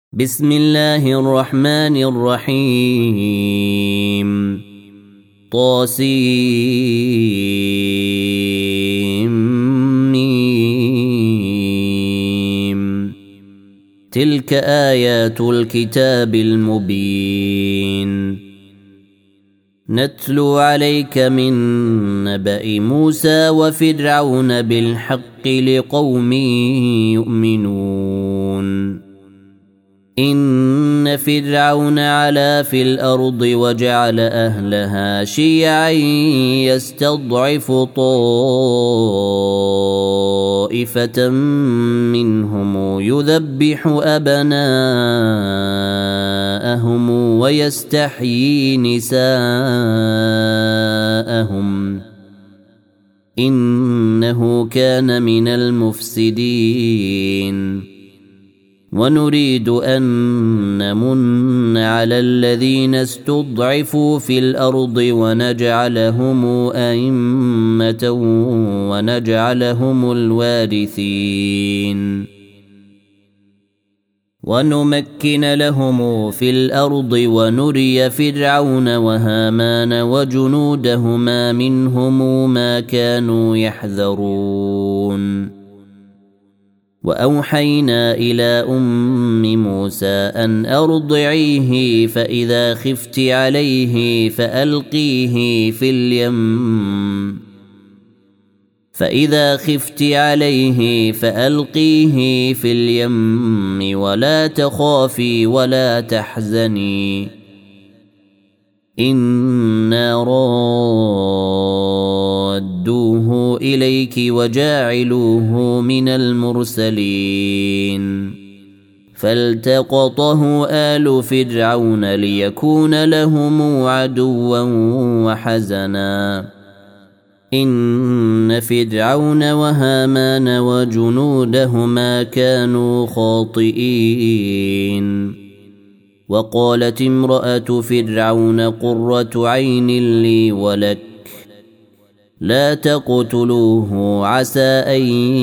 بسم الله الرحمن الرحيم طاسيم تلك آيات الكتاب المبين نتلو عليك من نبأ موسى وفرعون بالحق لقوم يؤمنون إن فرعون علا في الأرض وجعل أهلها شيعا يستضعف طائفة منهم يذبح أبناءهم ويستحيي نساءهم إنه كان من المفسدين ونريد أن نمن على الذين استضعفوا في الأرض ونجعلهم أئمة ونجعلهم الوارثين ونمكن لهم في الأرض ونري فرعون وهامان وجنودهما منهم ما كانوا يحذرون وأوحينا إلى أم موسى أن أرضعيه فإذا خفت عليه فألقيه في اليم ولا تخافي ولا تحزني إنا رادوه إليك وجاعلوه من المرسلين فالتقطه آل فرعون ليكون لهم عدوا وحزنا إن فرعون وهامان وجنودهما كانوا خاطئين وقالت امرأة فرعون قرة عين لي ولك لا تقتلوه عسى أن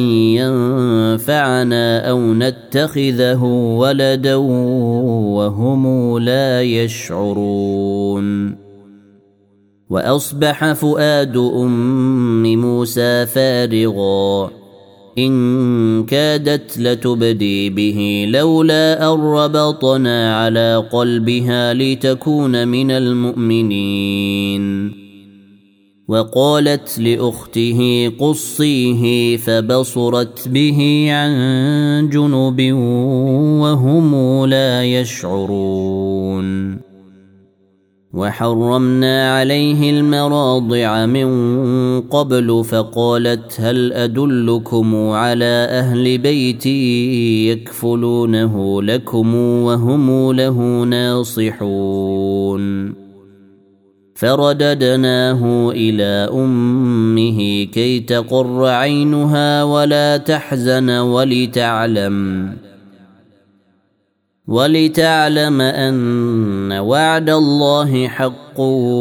ينفعنا أو نتخذه ولدا وهم لا يشعرون وأصبح فؤاد أم موسى فارغا إن كادت لتبدي به لولا أن ربطنا على قلبها لتكون من المؤمنين وقالت لأخته قصيه فبصرت به عن جنب وهم لا يشعرون وحرمنا عليه المراضع من قبل فقالت هل أدلكم على أهل بيتي يكفلونه لكم وهم له ناصحون فرددناه إلى أمه كي تقر عينها ولا تحزن ولتعلم أن وعد الله حق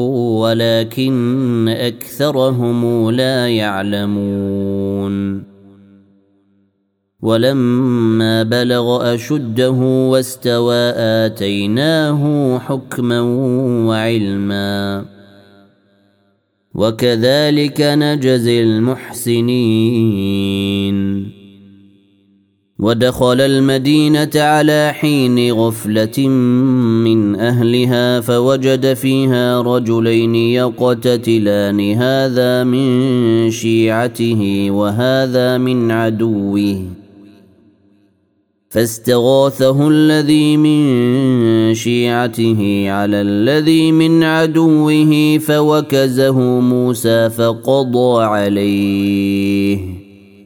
ولكن أكثرهم لا يعلمون ولما بلغ أشده واستوى آتيناه حكما وعلما وكذلك نجزي المحسنين ودخل المدينة على حين غفلة من أهلها فوجد فيها رجلين يقتتلان هذا من شيعته وهذا من عدوه فاستغاثه الذي من شيعته على الذي من عدوه فوكزه موسى فقضى عليه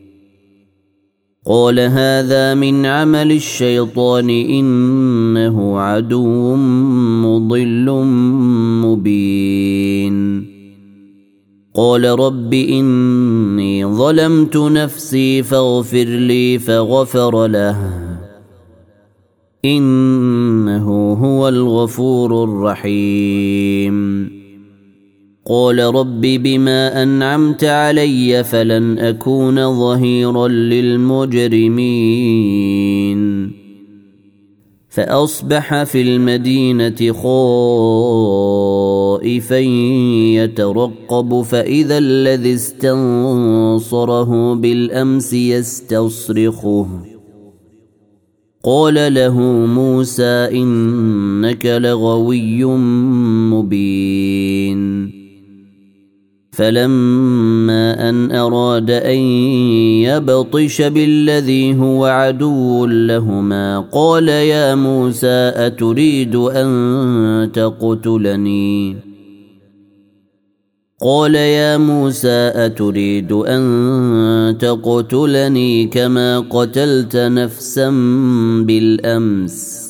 قال هذا من عمل الشيطان إنه عدو مضل مبين قال رب إني ظلمت نفسي فاغفر لي فغفر له إنه هو الغفور الرحيم قال رب بما أنعمت علي فلن أكون ظهيرا للمجرمين فأصبح في المدينة خائفا يترقب فإذا الذي استنصره بالأمس يستصرخه قال له موسى إنك لغوي مبين فلما أن أراد أن يبطش بالذي هو عدو لهما قال يا موسى أتريد أن تقتلني كما قتلت نفسا بالأمس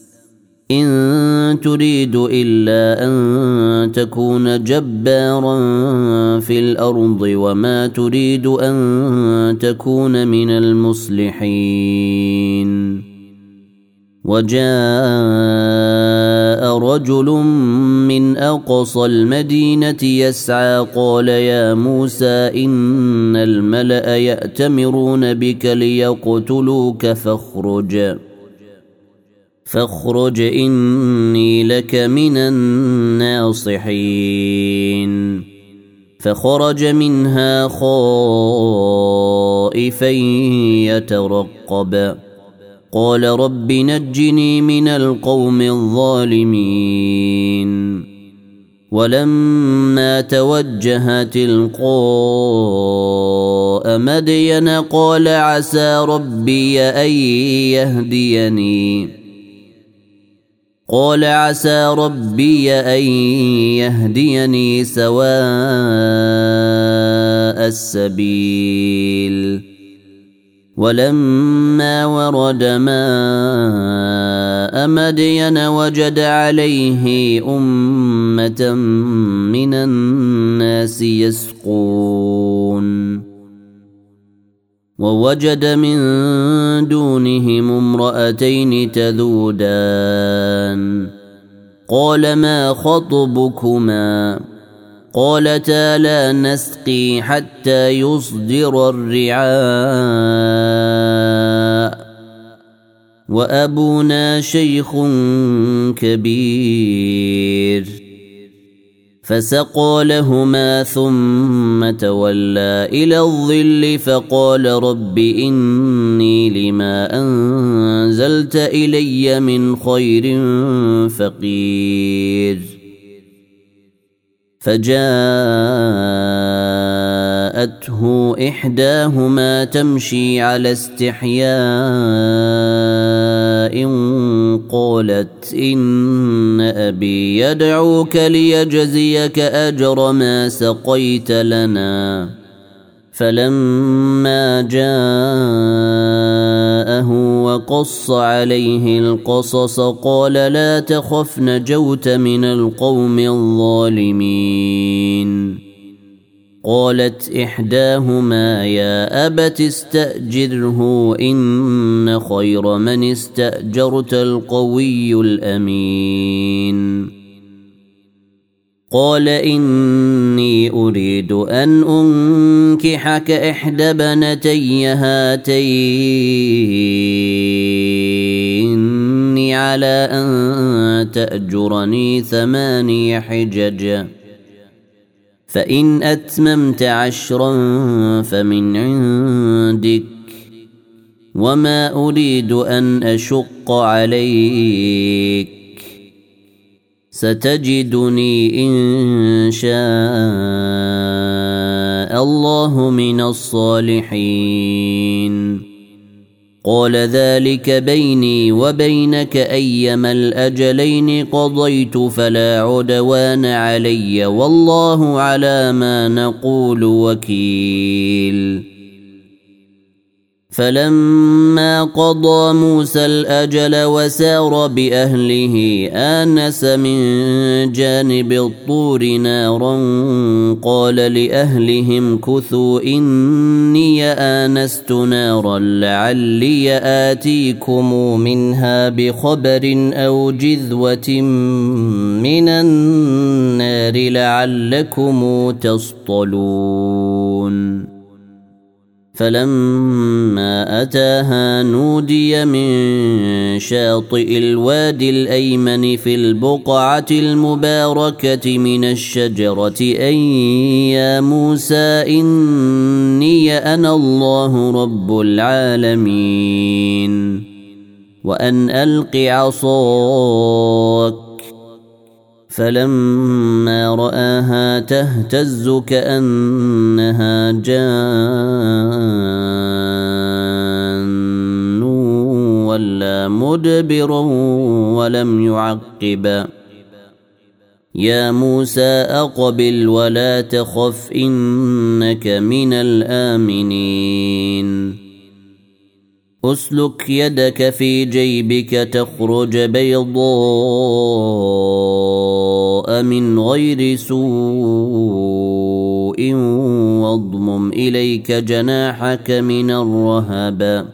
إن تريد إلا أن تكون جبارا في الأرض وما تريد أن تكون من المصلحين وجاء رجل من أقصى المدينة يسعى قال يا موسى إن الملأ يأتمرون بك ليقتلوك فاخرج إني لك من الناصحين فخرج منها خائفا يترقب قال رب نجني من القوم الظالمين ولما توجه تلقاء مدين قال عسى ربي أن يهديني سواء السبيل ولما ورد ماء مدين وجد عليه أمة من الناس يسقون ووجد من دونهم امرأتين تذودان قال ما خطبكما قالتا لا نسقي حتى يصدر الرعاء وأبونا شيخ كبير فسقى لهما ثم تولى إلى الظل فقال رب إني لما أنزلت إلي من خير فقير فجاءته إحداهما تمشي على استحياء قالت إن أبي يدعوك ليجزيك أجر ما سقيت لنا فلما جاءه وقص عليه القصص قال لا تخف نجوت من القوم الظالمين قالت إحداهما يا أبت استأجره إن خير من استأجرت القوي الأمين قال إني أريد أن أنكحك إحدى بنتي هاتين على أن تأجرني 8 حجج فإن أتممت 10 فمن عندك وما أريد أن أشق عليك ستجدني إن شاء الله من الصالحين قال ذلك بيني وبينك أيما الأجلين قضيت فلا عدوان علي والله على ما نقول وكيل فلما قضى موسى الأجل وسار بأهله آنس من جانب الطور نارا قال لأهلهم كثوا إني آنست نارا لعلي آتيكم منها بخبر أو جذوة من النار لعلكم تصطلون فلما أتاها نودي من شاطئ الوادي الأيمن في البقعة المباركة من الشجرة أن يا موسى إني أنا الله رب العالمين وأن ألق عصاك فلما رآها تهتز كأنها جان ولا مدبرا ولم يعقب يا موسى أقبل ولا تخف إنك من الآمنين أسلك يدك في جيبك تخرج بيضاء من غير سوء واضمم إليك جناحك من الرهب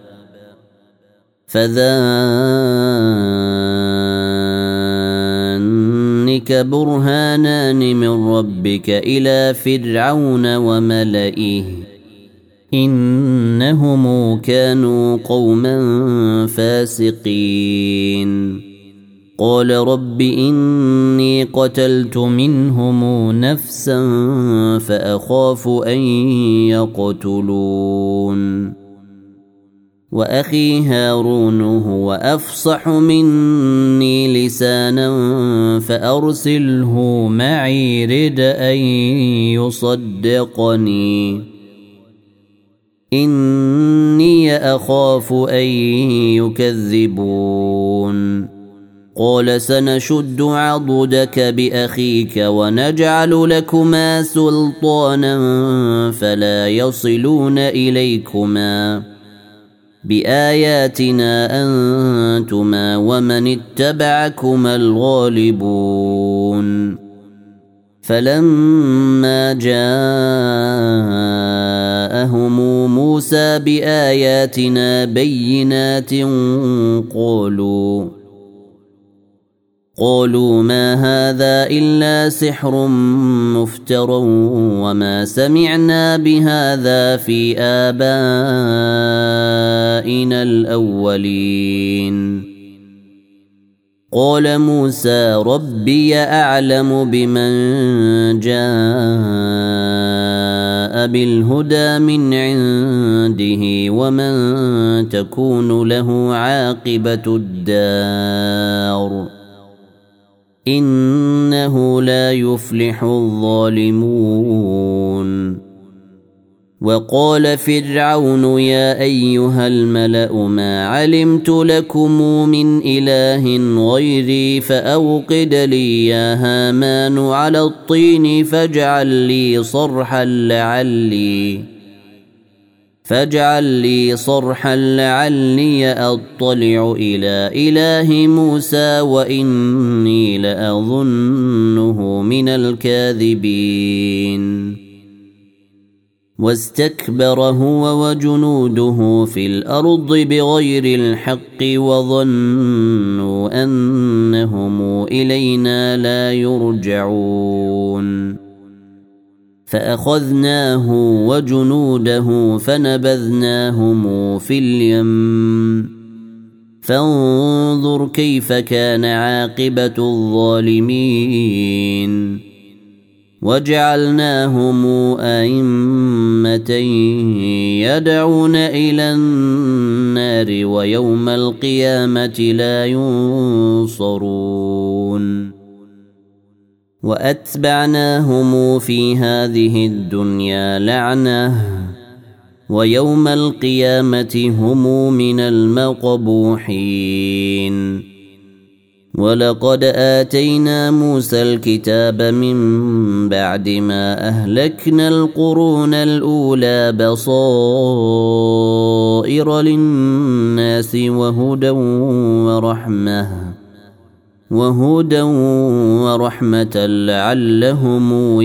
فذلك برهانان من ربك إلى فرعون وملئه إنهم كانوا قوما فاسقين قال رب إني قتلت منهم نفسا فأخاف أن يقتلون وأخي هارون هو أفصح مني لسانا فأرسله معي رد أن يصدقني إني أخاف أن يكذبون قال سنشد عضدك بأخيك ونجعل لكما سلطانا فلا يصلون إليكما بآياتنا أنتما ومن اتبعكما الغالبون فلما جاءهم موسى بآياتنا بينات قالوا ما هذا إلا سحر مفتر وما سمعنا بهذا في آبائنا الأولين قال موسى ربي أعلم بمن جاء بالهدى من عنده ومن تكون له عاقبة الدار إنه لا يفلح الظالمون وقال فرعون يا أيها الملأ ما علمت لكم من إله غيري فأوقد لي يا هامان على الطين فاجعل لي صرحا لعلي أطلع إلى إله موسى وإني لأظنه من الكاذبين واستكبر هو وجنوده في الأرض بغير الحق وظنوا أنهم إلينا لا يرجعون فأخذناه وجنوده فنبذناهم في اليم فانظر كيف كان عاقبة الظالمين وجعلناهم أئمة يدعون إلى النار ويوم القيامة لا ينصرون وأتبعناهم في هذه الدنيا لعنة ويوم القيامة هم من المقبوحين ولقد آتينا موسى الكتاب من بعد ما أهلكنا القرون الأولى بصائر للناس وهدى ورحمة لعلهم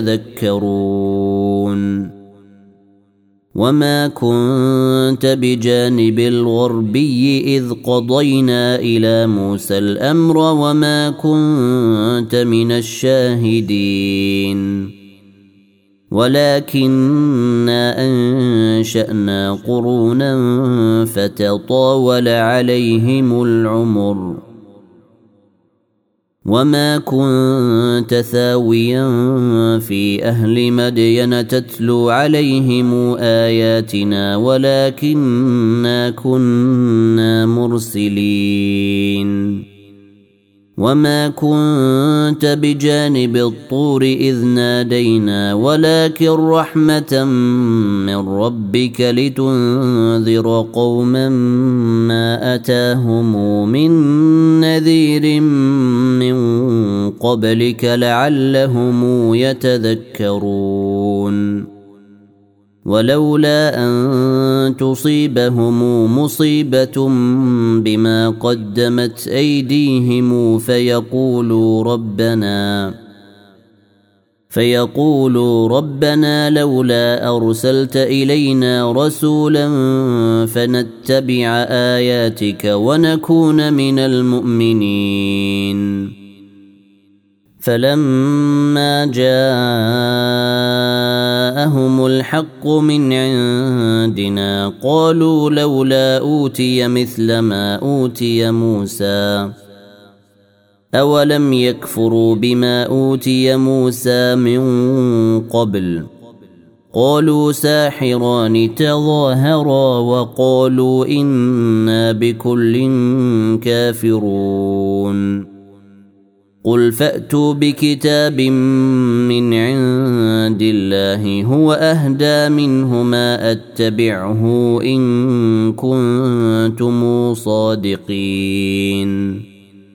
يتذكرون وما كنت بجانب الغربي إذ قضينا إلى موسى الأمر وما كنت من الشاهدين ولكننا أنشأنا قرونا فتطاول عليهم العمر وما كنت ثاويا في أهل مدين تتلو عليهم آياتنا ولكننا كنا مرسلين وما كنت بجانب الطور إذ نادينا ولكن رحمة من ربك لتنذر قوما ما أتاهم من نذير من قبلك لعلهم يتذكرون ولولا أن تصيبهم مصيبة بما قدمت أيديهم فيقولوا ربنا لولا أرسلت إلينا رسولا فنتبع آياتك ونكون من المؤمنين فلما جاءهم الحق من عندنا قالوا لولا أوتي مثل ما أوتي موسى أولم يكفروا بما أوتي موسى من قبل قالوا ساحران تظاهرا وقالوا إنا بكل كافرون قل فأتوا بكتاب من عند الله هو أهدى منهما أتبعه إن كنتم صادقين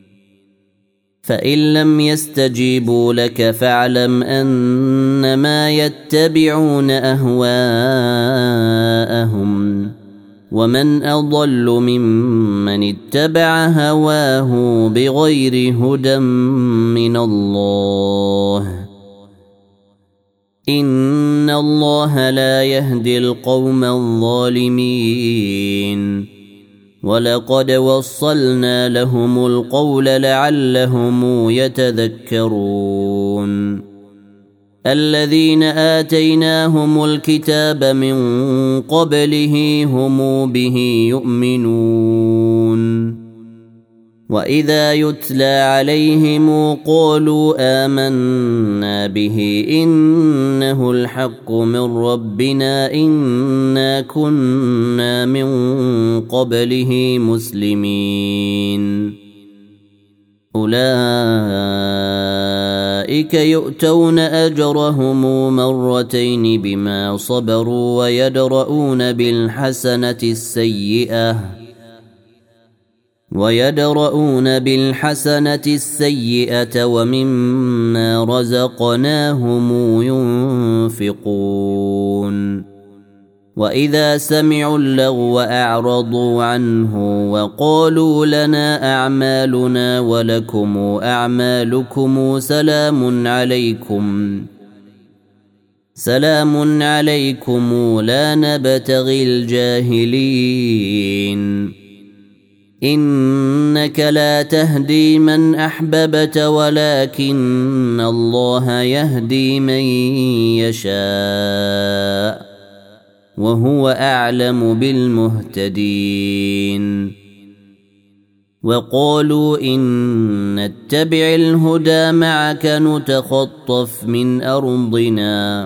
فإن لم يستجيبوا لك فاعلم أنما يتبعون أهواءهم ومن أضل ممن اتبع هواه بغير هدى من الله إن الله لا يهدي القوم الظالمين ولقد وصلنا لهم القول لعلهم يتذكرون الذين آتيناهم الكتاب من قبله هم به يؤمنون وإذا يتلى عليهم قالوا آمنا به إنه الحق من ربنا إنا كنا من قبله مسلمين أولئك يؤتون أجرهم مرتين بما صبروا ويدرؤون بالحسنة السيئة ومما رزقناهم ينفقون وإذا سمعوا اللغو أعرضوا عنه وقالوا لنا أعمالنا ولكم أعمالكم سلام عليكم لا نبتغي الجاهلين إنك لا تهدي من أحببت ولكن الله يهدي من يشاء وهو أعلم بالمهتدين وقالوا إن نتبع الهدى معك نتخطف من أرضنا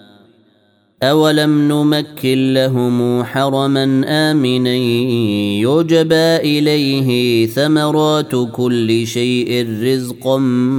أولم نمكن لهم حرما آمنا يجبى إليه ثمرات كل شيء رزقا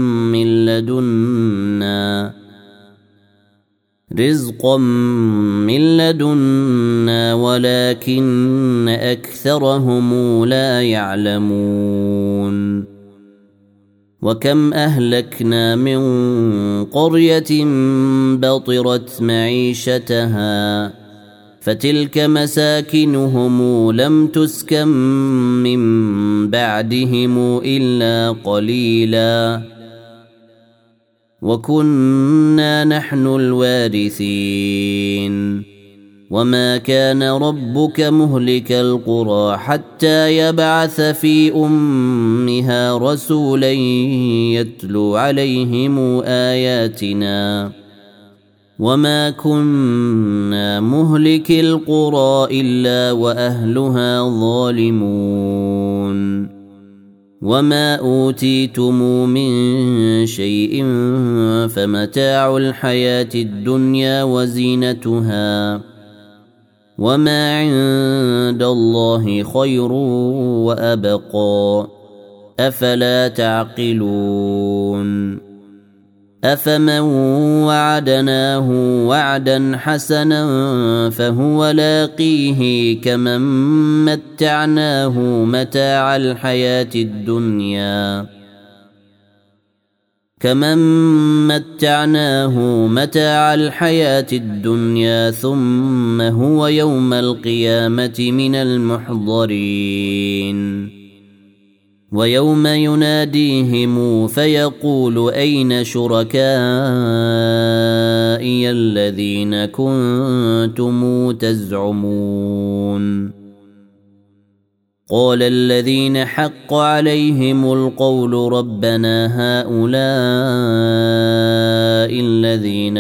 من لدنا ولكن أكثرهم لا يعلمون وكم أهلكنا من قرية بطرت معيشتها فتلك مساكنهم لم تسكن من بعدهم إلا قليلا وكنا نحن الوارثين وما كان ربك مهلك القرى حتى يبعث في أمها رسولا يتلو عليهم آياتنا وما كنا مهلك القرى إلا وأهلها ظالمون وما أوتيتم من شيء فمتاع الحياة الدنيا وزينتها وما عند الله خير وأبقى أفلا تعقلون أفمن وعدناه وعدا حسنا فهو لاقيه كمن متعناه متاع الحياة الدنيا ثم هو يوم القيامة من المحضرين ويوم يناديهم فيقول أين شركائي الذين كنتم تزعمون قال الذين حق عليهم القول ربنا هؤلاء الذين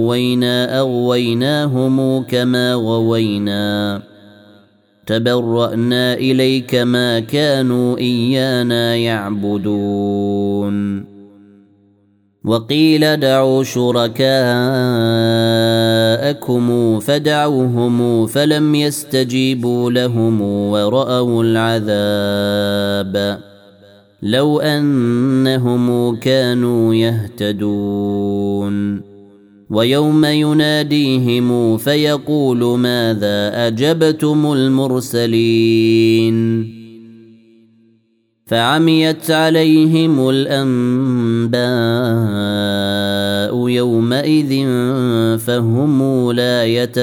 أغويناهم كما غوينا تبرأنا إليك ما كانوا إيانا يعبدون وقيل دعوا شركاءكم فدعوهم فلم يستجيبوا لهم ورأوا العذاب لو أنهم كانوا يهتدون ويوم يناديهم فيقول ماذا أجبتم المرسلين فعميت عليهم الأنباء يومئذ فهم لا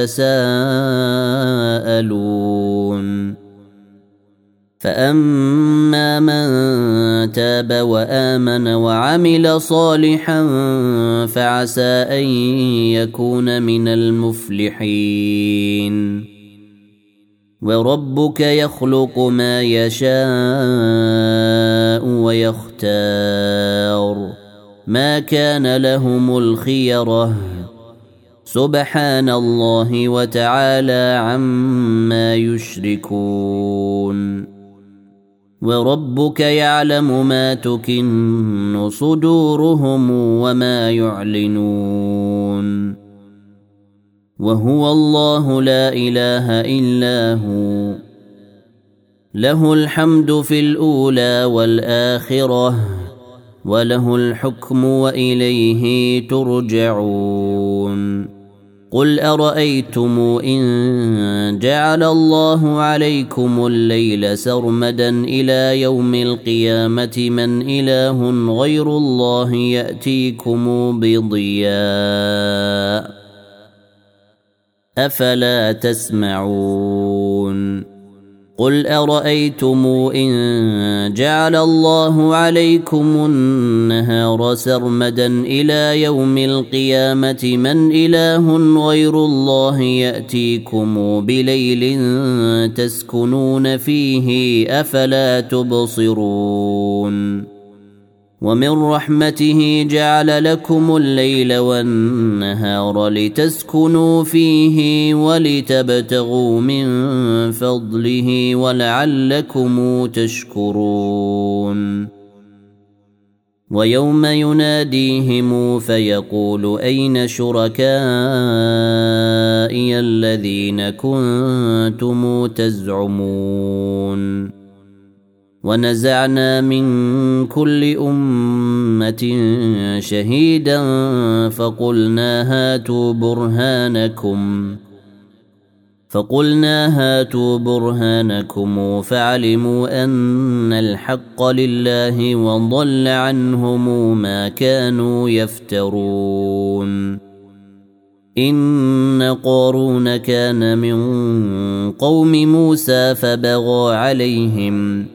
يتساءلون فأما من تاب وآمن وعمل صالحا فعسى أن يكون من المفلحين وربك يخلق ما يشاء ويختار ما كان لهم الخيرة سبحان الله وتعالى عما يشركون وربك يعلم ما تكن صدورهم وما يعلنون وهو الله لا إله إلا هو له الحمد في الأولى والآخرة وله الحكم وإليه ترجعون قل أرأيتم إن جعل الله عليكم الليل سرمدا إلى يوم القيامة من إله غير الله يأتيكم بضياء أفلا تسمعون قل أرأيتم إن جعل الله عليكم النهار سرمدا إلى يوم القيامة من إله غير الله يأتيكم بليل تسكنون فيه أفلا تبصرون ومن رحمته جعل لكم الليل والنهار لتسكنوا فيه ولتبتغوا من فضله ولعلكم تشكرون ويوم يناديهم فيقول أين شركائي الذين كنتم تزعمون ونزعنا من كل أمة شهيدا فقلنا هاتوا برهانكم فعلموا أن الحق لله وضل عنهم ما كانوا يفترون إن قارون كان من قوم موسى فبغى عليهم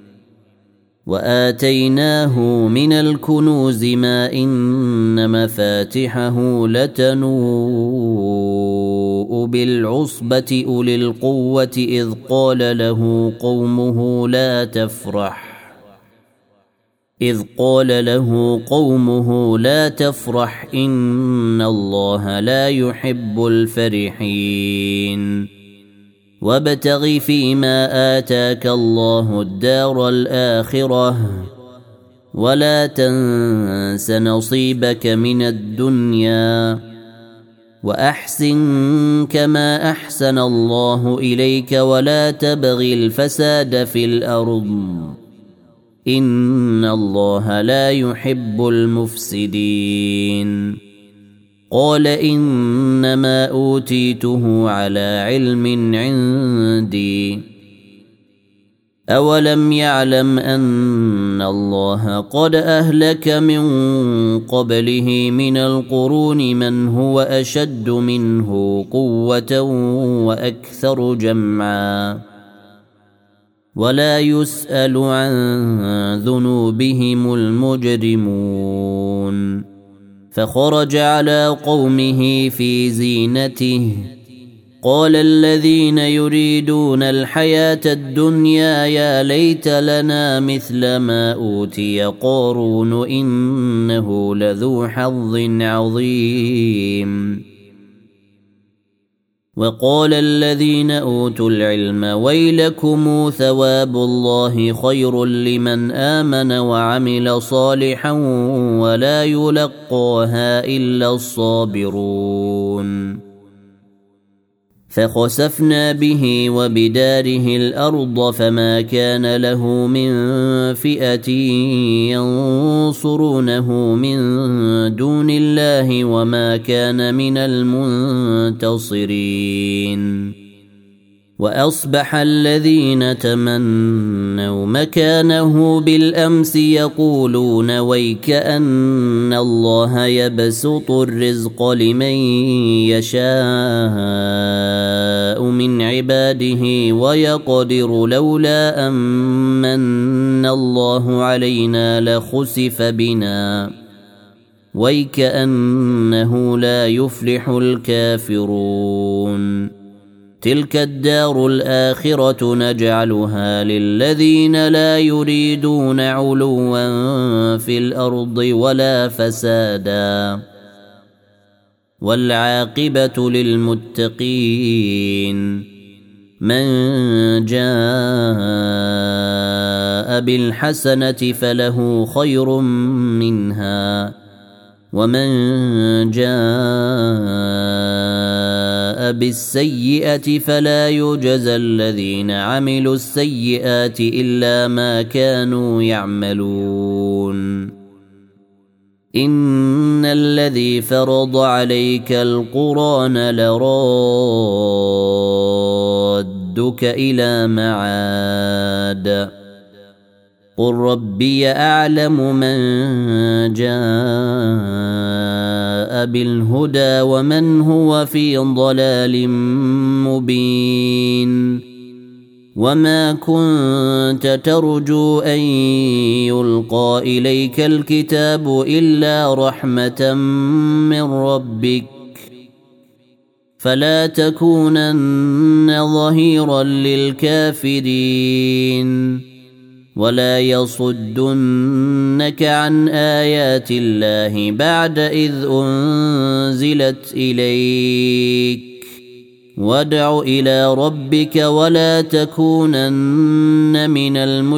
وآتيناه من الكنوز ما إن مفاتحه لتنوء بالعصبة أولي القوة إذ قال له قومه لا تفرح إذ قال له قومه لا تفرح إن الله لا يحب الفرحين وابتغ فيما آتاك الله الدار الآخرة ولا تنس نصيبك من الدنيا وأحسن كما أحسن الله إليك ولا تبغ الفساد في الأرض إن الله لا يحب المفسدين قال إنما أوتيته على علم عندي أولم يعلم أن الله قد أهلك من قبله من القرون من هو أشد منه قوة وأكثر جمعا ولا يسأل عن ذنوبهم المجرمون فخرج على قومه في زينته قال الذين يريدون الحياة الدنيا يا ليت لنا مثل ما أوتي قارون إنه لذو حظ عظيم وقال الذين أوتوا العلم ويلكم ثواب الله خير لمن آمن وعمل صالحا ولا يلقاها إلا الصابرون فخسفنا به وبداره الأرض فما كان له من فئة ينصرونه من دون الله وما كان من المنتصرين وأصبح الذين تمنوا مكانه بالأمس يقولون ويك أن الله يبسط الرزق لمن يشاء من عباده ويقدر لولا أمن الله علينا لخسف بنا ويك أنه لا يفلح الكافرون تلك الدار الآخرة نجعلها للذين لا يريدون علوا في الأرض ولا فسادا والعاقبة للمتقين من جاء بالحسنة فله خير منها ومن جاء بالسيئة فلا يجزى الذين عملوا السيئات إلا ما كانوا يعملون إن الذي فرض عليك القرآن لرادك إلى معاد قل ربي أعلم من جاء بالهدى ومن هو في ضلال مبين وما كنت ترجو أن يلقى إليك الكتاب إلا رحمة من ربك فلا تكونن ظهيرا للكافرين ولا يصدنك عن آيات الله بعد إذ أنزلت إليك وادع إلى ربك ولا تكونن من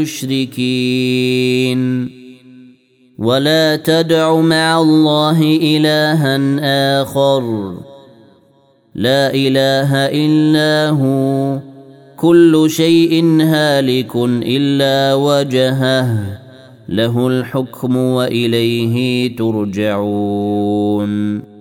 المشركين ولا تدع مع الله إلها آخر لا إله إلا هو كل شيء هالك إلا وجهه له الحكم وإليه ترجعون